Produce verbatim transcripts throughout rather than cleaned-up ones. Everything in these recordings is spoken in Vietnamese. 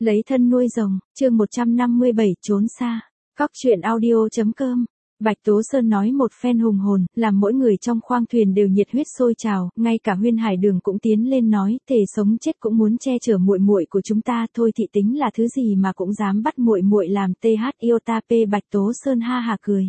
Lấy thân nuôi rồng, chương một trăm năm mươi bảy trốn xa. Cóc truyện audio chấm com. Bạch Tố Sơn nói một phen hùng hồn, làm mỗi người trong khoang thuyền đều nhiệt huyết sôi trào, ngay cả Huyên Hải Đường cũng tiến lên nói, thề sống chết cũng muốn che chở muội muội của chúng ta, thôi thị tính là thứ gì mà cũng dám bắt muội muội làm th iota p. Bạch Tố Sơn ha hà cười.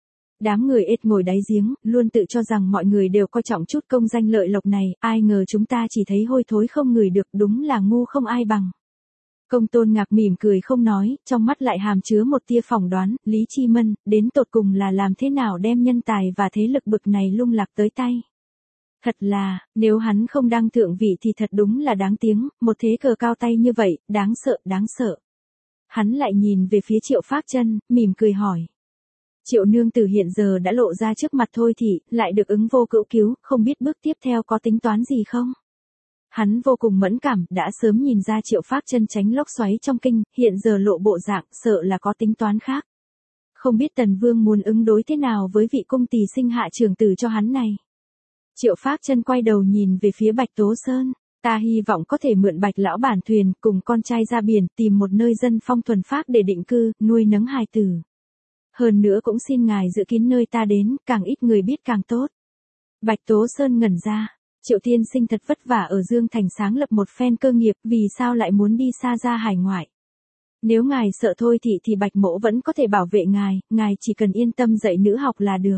Đám người ết ngồi đáy giếng, luôn tự cho rằng mọi người đều coi trọng chút công danh lợi lộc này, ai ngờ chúng ta chỉ thấy hôi thối không ngửi được, đúng là ngu không ai bằng. Công Tôn Ngạc mỉm cười không nói, trong mắt lại hàm chứa một tia phỏng đoán, Lý Chi Mân, đến tột cùng là làm thế nào đem nhân tài và thế lực bực này lung lạc tới tay. Thật là, nếu hắn không đang thượng vị thì thật đúng là đáng tiếng, một thế cờ cao tay như vậy, đáng sợ, đáng sợ. Hắn lại nhìn về phía Triệu Phác Chân, mỉm cười hỏi. Triệu nương tử hiện giờ đã lộ ra trước mặt Thôi thị, lại được ứng vô cữu cứu, không biết bước tiếp theo có tính toán gì không? Hắn vô cùng mẫn cảm, đã sớm nhìn ra Triệu Phác Chân tránh lốc xoáy trong kinh, hiện giờ lộ bộ dạng, sợ là có tính toán khác. Không biết Tần Vương muốn ứng đối thế nào với vị cung tỳ sinh hạ trưởng tử cho hắn này. Triệu Phác Chân quay đầu nhìn về phía Bạch Tố Sơn, ta hy vọng có thể mượn Bạch lão bản thuyền, cùng con trai ra biển, tìm một nơi dân phong thuần phác để định cư, nuôi nấng hài tử. Hơn nữa cũng xin ngài dự kín nơi ta đến, càng ít người biết càng tốt. Bạch Tố Sơn ngẩn ra. Triệu tiên sinh thật vất vả ở Dương Thành sáng lập một phen cơ nghiệp, vì sao lại muốn đi xa ra hải ngoại? Nếu ngài sợ Thôi thị thì Bạch mỗ vẫn có thể bảo vệ ngài, ngài chỉ cần yên tâm dạy nữ học là được.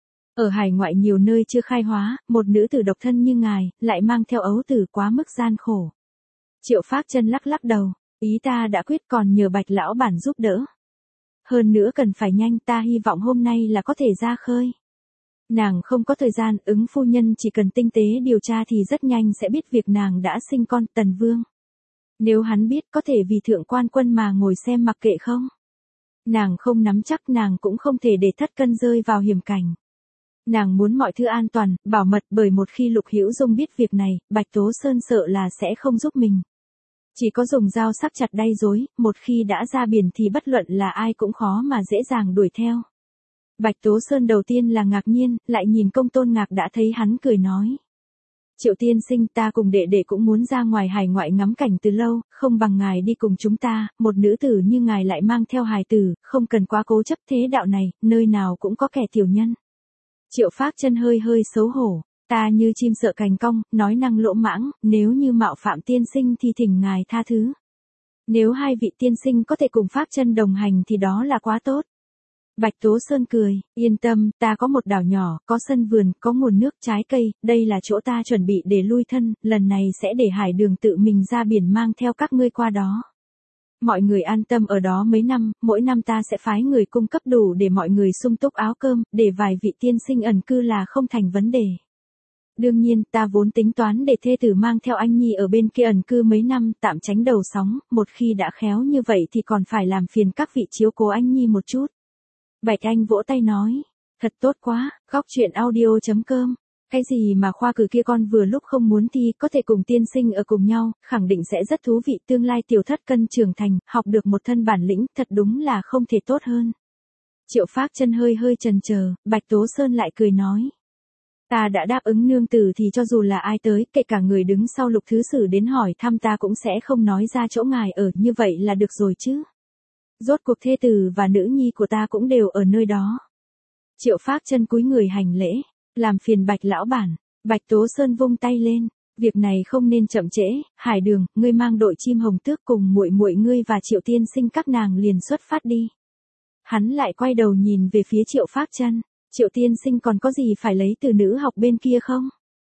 Ở hải ngoại nhiều nơi chưa khai hóa, một nữ tử độc thân như ngài, lại mang theo ấu tử quá mức gian khổ. Triệu Phác Chân lắc lắc đầu, ý ta đã quyết, còn nhờ Bạch lão bản giúp đỡ. Hơn nữa cần phải nhanh, ta hy vọng hôm nay là có thể ra khơi. Nàng không có thời gian, ứng phu nhân chỉ cần tinh tế điều tra thì rất nhanh sẽ biết việc nàng đã sinh con. Tần Vương. Nếu hắn biết có thể vì thượng quan quân mà ngồi xem mặc kệ không? Nàng không nắm chắc, nàng cũng không thể để thất cân rơi vào hiểm cảnh. Nàng muốn mọi thứ an toàn, bảo mật, bởi một khi Lục Hữu Dung biết việc này, Bạch Tố Sơn sợ là sẽ không giúp mình. Chỉ có dùng dao sắc chặt đay dối, một khi đã ra biển thì bất luận là ai cũng khó mà dễ dàng đuổi theo. Bạch Tố Sơn đầu tiên là ngạc nhiên, lại nhìn Công Tôn Ngạc đã thấy hắn cười nói. Triệu tiên sinh, ta cùng đệ đệ cũng muốn ra ngoài hải ngoại ngắm cảnh từ lâu, không bằng ngài đi cùng chúng ta, một nữ tử như ngài lại mang theo hài tử, không cần quá cố chấp thế đạo này, nơi nào cũng có kẻ tiểu nhân. Triệu Phác Chân hơi hơi xấu hổ, ta như chim sợ cành cong, nói năng lỗ mãng, nếu như mạo phạm tiên sinh thì thỉnh ngài tha thứ. Nếu hai vị tiên sinh có thể cùng Phác Chân đồng hành thì đó là quá tốt. Bạch Tố Sơn cười, yên tâm, ta có một đảo nhỏ, có sân vườn, có nguồn nước, trái cây, đây là chỗ ta chuẩn bị để lui thân, lần này sẽ để Hải Đường tự mình ra biển mang theo các ngươi qua đó. Mọi người an tâm ở đó mấy năm, mỗi năm ta sẽ phái người cung cấp đủ để mọi người sung túc áo cơm, để vài vị tiên sinh ẩn cư là không thành vấn đề. Đương nhiên, ta vốn tính toán để thê tử mang theo anh nhi ở bên kia ẩn cư mấy năm, tạm tránh đầu sóng, một khi đã khéo như vậy thì còn phải làm phiền các vị chiếu cố anh nhi một chút. Bạch Anh vỗ tay nói, thật tốt quá, Cóc truyện audio chấm com. Cái gì mà khoa cử kia con vừa lúc không muốn thi, có thể cùng tiên sinh ở cùng nhau, khẳng định sẽ rất thú vị, tương lai tiểu thất cân trưởng thành, học được một thân bản lĩnh, thật đúng là không thể tốt hơn. Triệu Phác Chân hơi hơi chần chờ, Bạch Tố Sơn lại cười nói. Ta đã đáp ứng nương tử thì cho dù là ai tới, kể cả người đứng sau Lục thứ sử đến hỏi thăm ta cũng sẽ không nói ra chỗ ngài ở, như vậy là được rồi chứ. Rốt cuộc thê tử và nữ nhi của ta cũng đều ở nơi đó. Triệu Phác Chân cúi người hành lễ, làm phiền Bạch lão bản. Bạch Tố Sơn vung tay lên, việc này không nên chậm trễ, Hải Đường, ngươi mang đội chim hồng tước cùng muội muội ngươi và Triệu tiên sinh các nàng liền xuất phát đi. Hắn lại quay đầu nhìn về phía Triệu Phác Chân, Triệu tiên sinh còn có gì phải lấy từ nữ học bên kia không?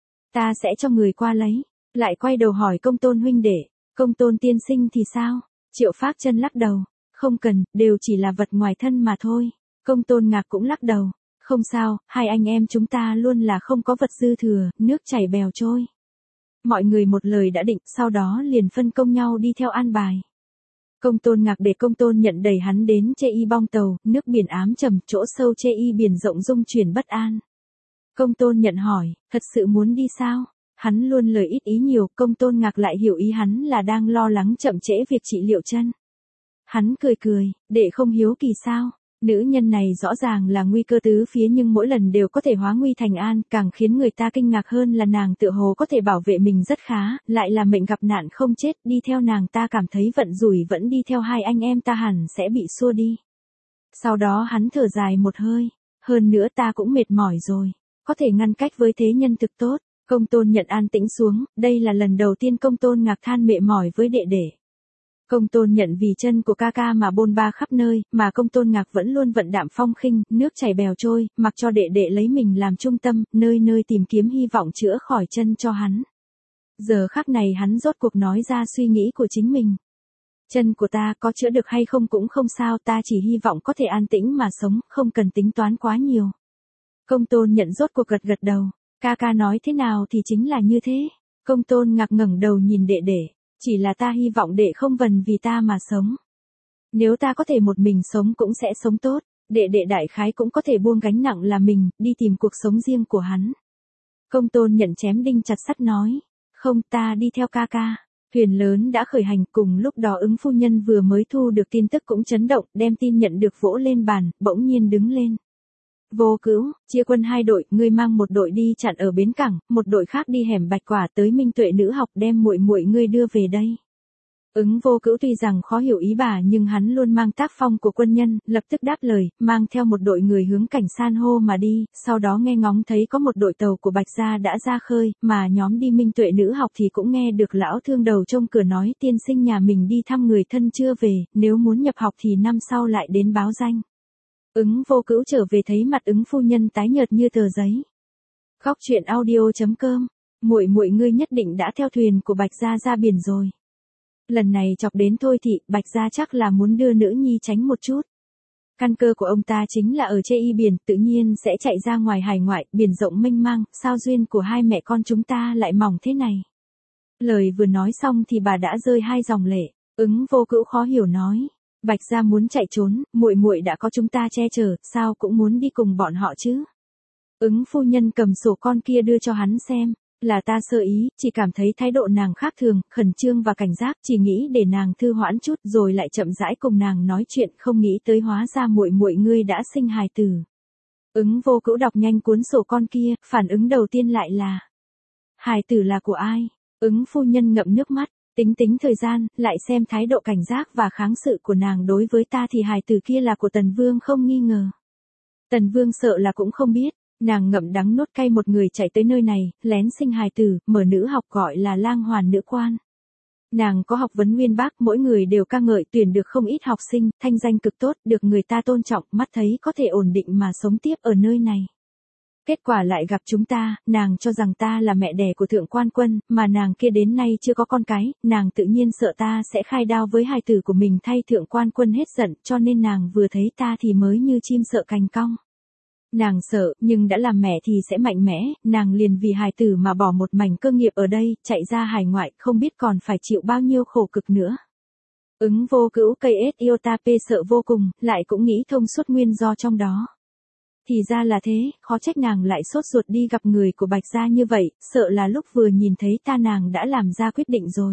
Ta sẽ cho người qua lấy. Lại quay đầu hỏi Công Tôn huynh đệ, Công Tôn tiên sinh thì sao? Triệu Phác Chân lắc đầu. Không cần, đều chỉ là vật ngoài thân mà thôi. Công Tôn Ngạc cũng lắc đầu. Không sao, hai anh em chúng ta luôn là không có vật dư thừa, nước chảy bèo trôi. Mọi người một lời đã định, sau đó liền phân công nhau đi theo an bài. Công Tôn Ngạc để Công Tôn Nhận đẩy hắn đến Chê Y bong tàu, nước biển ám trầm, chỗ sâu Chê Y biển rộng rung chuyển bất an. Công Tôn Nhận hỏi, thật sự muốn đi sao? Hắn luôn lời ít ý nhiều, Công Tôn Ngạc lại hiểu ý hắn là đang lo lắng chậm trễ việc trị liệu chân. Hắn cười cười, để không hiếu kỳ sao? Nữ nhân này rõ ràng là nguy cơ tứ phía nhưng mỗi lần đều có thể hóa nguy thành an, càng khiến người ta kinh ngạc hơn là nàng tựa hồ có thể bảo vệ mình rất khá, lại là mệnh gặp nạn không chết, đi theo nàng ta cảm thấy vận rủi vẫn đi theo hai anh em ta hẳn sẽ bị xua đi. Sau đó hắn thở dài một hơi, hơn nữa ta cũng mệt mỏi rồi, có thể ngăn cách với thế nhân thực tốt. Công Tôn Nhận an tĩnh xuống, đây là lần đầu tiên Công Tôn Ngạc than mệt mỏi với đệ đệ. Công Tôn Nhận vì chân của ca ca mà bôn ba khắp nơi, mà Công Tôn Ngạc vẫn luôn vận đạm phong khinh, nước chảy bèo trôi, mặc cho đệ đệ lấy mình làm trung tâm, nơi nơi tìm kiếm hy vọng chữa khỏi chân cho hắn. Giờ khắc này hắn rốt cuộc nói ra suy nghĩ của chính mình. Chân của ta có chữa được hay không cũng không sao, ta chỉ hy vọng có thể an tĩnh mà sống, không cần tính toán quá nhiều. Công Tôn Nhận rốt cuộc gật gật đầu, ca ca nói thế nào thì chính là như thế. Công Tôn Ngạc ngẩng đầu nhìn đệ đệ. Chỉ là ta hy vọng đệ không vần vì ta mà sống. Nếu ta có thể một mình sống cũng sẽ sống tốt, đệ đệ đại khái cũng có thể buông gánh nặng là mình, đi tìm cuộc sống riêng của hắn. Công Tôn Nhận chém đinh chặt sắt nói, không, ta đi theo ca ca. Thuyền lớn đã khởi hành, cùng lúc đó Ứng phu nhân vừa mới thu được tin tức cũng chấn động, đem tin nhận được vỗ lên bàn, bỗng nhiên đứng lên. Vô Cữu, chia quân hai đội, ngươi mang một đội đi chặn ở bến cảng, một đội khác đi hẻm Bạch Quả tới Minh Tuệ nữ học đem muội muội ngươi đưa về đây. Ứng Vô Cữu tuy rằng khó hiểu ý bà nhưng hắn luôn mang tác phong của quân nhân, lập tức đáp lời, mang theo một đội người hướng cảnh san hô mà đi, sau đó nghe ngóng thấy có một đội tàu của Bạch gia đã ra khơi, mà nhóm đi Minh Tuệ nữ học thì cũng nghe được lão thương đầu trông cửa nói tiên sinh nhà mình đi thăm người thân chưa về, nếu muốn nhập học thì năm sau lại đến báo danh. Ứng Vô Cữu trở về thấy mặt Ứng phu nhân tái nhợt như tờ giấy. Góc truyện audio chấm com, muội muội ngươi nhất định đã theo thuyền của Bạch gia ra biển rồi. Lần này chọc đến Thôi thị, Bạch gia chắc là muốn đưa nữ nhi tránh một chút. Căn cơ của ông ta chính là ở chê y biển, tự nhiên sẽ chạy ra ngoài hải ngoại, biển rộng mênh mang, sao duyên của hai mẹ con chúng ta lại mỏng thế này. Lời vừa nói xong thì bà đã rơi hai dòng lệ, Ứng Vô Cữu khó hiểu nói. Bạch gia muốn chạy trốn, muội muội đã có chúng ta che chở, sao cũng muốn đi cùng bọn họ chứ. Ứng phu nhân cầm sổ con kia đưa cho hắn xem, là ta sơ ý, chỉ cảm thấy thái độ nàng khác thường, khẩn trương và cảnh giác, chỉ nghĩ để nàng thư hoãn chút rồi lại chậm rãi cùng nàng nói chuyện, không nghĩ tới hóa ra muội muội ngươi đã sinh hài tử. Ứng Vô Cữu đọc nhanh cuốn sổ con kia, phản ứng đầu tiên lại là, hài tử là của ai? Ứng phu nhân ngậm nước mắt. Tính tính thời gian, lại xem thái độ cảnh giác và kháng sự của nàng đối với ta thì hài tử kia là của Tần Vương không nghi ngờ. Tần Vương sợ là cũng không biết, nàng ngậm đắng nuốt cay một người chạy tới nơi này, lén sinh hài tử, mở nữ học gọi là lang hoàn nữ quan. Nàng có học vấn uyên bác, mỗi người đều ca ngợi tuyển được không ít học sinh, thanh danh cực tốt, được người ta tôn trọng, mắt thấy có thể ổn định mà sống tiếp ở nơi này. Kết quả lại gặp chúng ta, nàng cho rằng ta là mẹ đẻ của thượng quan quân, mà nàng kia đến nay chưa có con cái, nàng tự nhiên sợ ta sẽ khai đao với hài tử của mình thay thượng quan quân hết giận, cho nên nàng vừa thấy ta thì mới như chim sợ cành cong. Nàng sợ, nhưng đã làm mẹ thì sẽ mạnh mẽ, nàng liền vì hài tử mà bỏ một mảnh cơ nghiệp ở đây, chạy ra hải ngoại, không biết còn phải chịu bao nhiêu khổ cực nữa. Ứng Vô Cữu cây ết yêu ta pê sợ vô cùng, lại cũng nghĩ thông suốt nguyên do trong đó. Thì ra là thế, khó trách nàng lại sốt ruột đi gặp người của Bạch gia như vậy, sợ là lúc vừa nhìn thấy ta nàng đã làm ra quyết định rồi.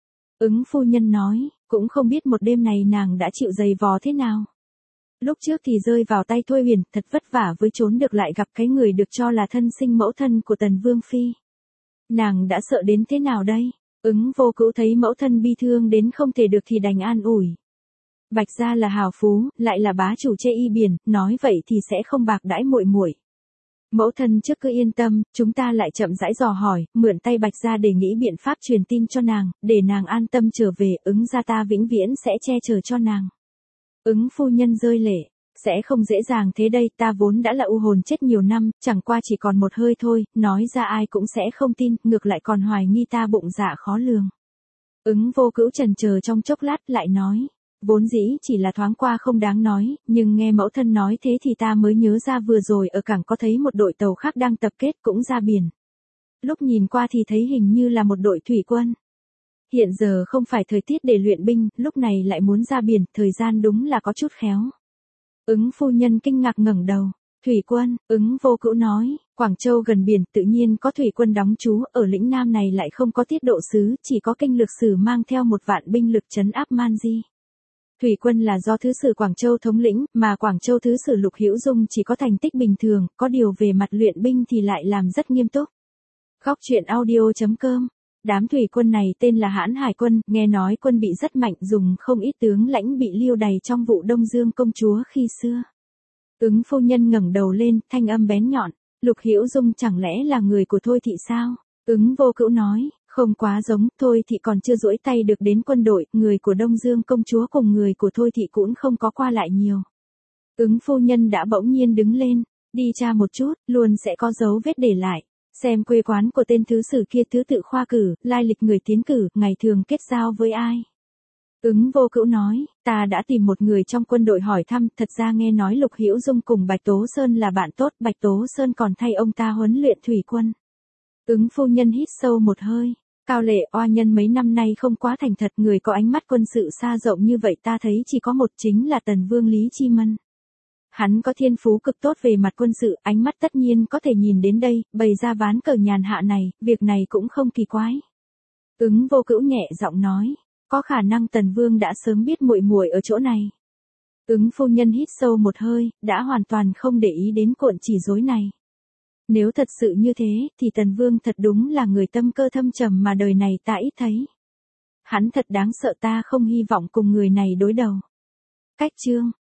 Ứng phu nhân nói, cũng không biết một đêm này nàng đã chịu dày vò thế nào. Lúc trước thì rơi vào tay Thôi Huyền, thật vất vả với trốn được lại gặp cái người được cho là thân sinh mẫu thân của Tần Vương Phi. Nàng đã sợ đến thế nào đây? Ứng Vô Cữu thấy mẫu thân bi thương đến không thể được thì đành an ủi. Bạch gia là hào phú, lại là bá chủ chê y biển, nói vậy thì sẽ không bạc đãi muội muội. Mẫu thân trước cứ yên tâm, chúng ta lại chậm rãi dò hỏi, mượn tay Bạch gia để nghĩ biện pháp truyền tin cho nàng, để nàng an tâm trở về, Ứng gia ta vĩnh viễn sẽ che chở cho nàng. Ứng phu nhân rơi lệ, sẽ không dễ dàng thế đây, ta vốn đã là u hồn chết nhiều năm, chẳng qua chỉ còn một hơi thôi, nói ra ai cũng sẽ không tin, ngược lại còn hoài nghi ta bụng dạ khó lường. Ứng Vô Cữu chần chờ trong chốc lát lại nói. Vốn dĩ chỉ là thoáng qua không đáng nói, nhưng nghe mẫu thân nói thế thì ta mới nhớ ra vừa rồi ở cảng có thấy một đội tàu khác đang tập kết cũng ra biển. Lúc nhìn qua thì thấy hình như là một đội thủy quân. Hiện giờ không phải thời tiết để luyện binh, lúc này lại muốn ra biển, thời gian đúng là có chút khéo. Ứng phu nhân kinh ngạc ngẩng đầu. Thủy quân, Ứng Vô Cữu nói, Quảng Châu gần biển tự nhiên có thủy quân đóng trú, ở lĩnh Nam này lại không có tiết độ sứ, chỉ có kinh lược sử mang theo một vạn binh lực trấn áp Man Di. Thủy quân là do thứ sử Quảng Châu thống lĩnh, mà Quảng Châu thứ sử Lục Hữu Dung chỉ có thành tích bình thường, có điều về mặt luyện binh thì lại làm rất nghiêm túc. Góc truyện audio.com. Đám thủy quân này tên là Hãn Hải quân, nghe nói quân bị rất mạnh, dùng không ít tướng lãnh bị lưu đày trong vụ Đông Dương công chúa khi xưa. Ứng phu nhân ngẩng đầu lên, thanh âm bén nhọn, Lục Hữu Dung chẳng lẽ là người của Thôi Thị sao? Ứng Vô Cữu nói, không quá giống, Thôi Thị còn chưa duỗi tay được đến quân đội, người của Đông Dương công chúa cùng người của Thôi Thị cũng không có qua lại nhiều. Ứng phu nhân đã bỗng nhiên đứng lên, đi tra một chút, luôn sẽ có dấu vết để lại. Xem quê quán của tên thứ sử kia, thứ tự khoa cử, lai lịch người tiến cử, ngày thường kết giao với ai. Ứng Vô Cữu nói, ta đã tìm một người trong quân đội hỏi thăm, thật ra nghe nói Lục Hữu Dung cùng Bạch Tố Sơn là bạn tốt, Bạch Tố Sơn còn thay ông ta huấn luyện thủy quân. Ứng phu nhân hít sâu một hơi, Cao Lệ oa nhân mấy năm nay không quá thành thật, người có ánh mắt quân sự xa rộng như vậy ta thấy chỉ có một, chính là Tần Vương Lý Chi Mân. Hắn có thiên phú cực tốt về mặt quân sự, ánh mắt tất nhiên có thể nhìn đến đây, bày ra ván cờ nhàn hạ này, việc này cũng không kỳ quái. Ứng Vô Cữu nhẹ giọng nói, có khả năng Tần Vương đã sớm biết muội muội ở chỗ này. Ứng phu nhân hít sâu một hơi, đã hoàn toàn không để ý đến cuộn chỉ rối này. Nếu thật sự như thế, thì Tần Vương thật đúng là người tâm cơ thâm trầm mà đời này ta ít thấy. Hắn thật đáng sợ, ta không hy vọng cùng người này đối đầu. Cách chương